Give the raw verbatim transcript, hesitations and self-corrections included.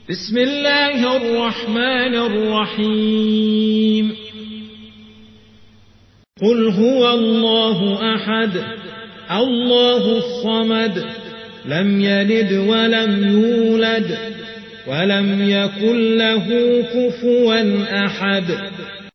بسم الله الرحمن الرحيم قل هو الله أحد الله الصمد لم يلد ولم يولد ولم يكن له كفوا أحد